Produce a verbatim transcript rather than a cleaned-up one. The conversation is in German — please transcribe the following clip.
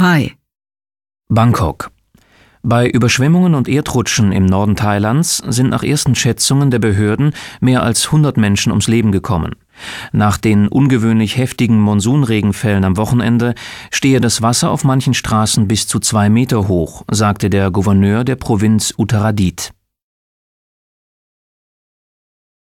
zwei. Bangkok. Bei Überschwemmungen und Erdrutschen im Norden Thailands sind nach ersten Schätzungen der Behörden mehr als hundert Menschen ums Leben gekommen. Nach den ungewöhnlich heftigen Monsunregenfällen am Wochenende stehe das Wasser auf manchen Straßen bis zu zwei Meter hoch, sagte der Gouverneur der Provinz Uttaradit.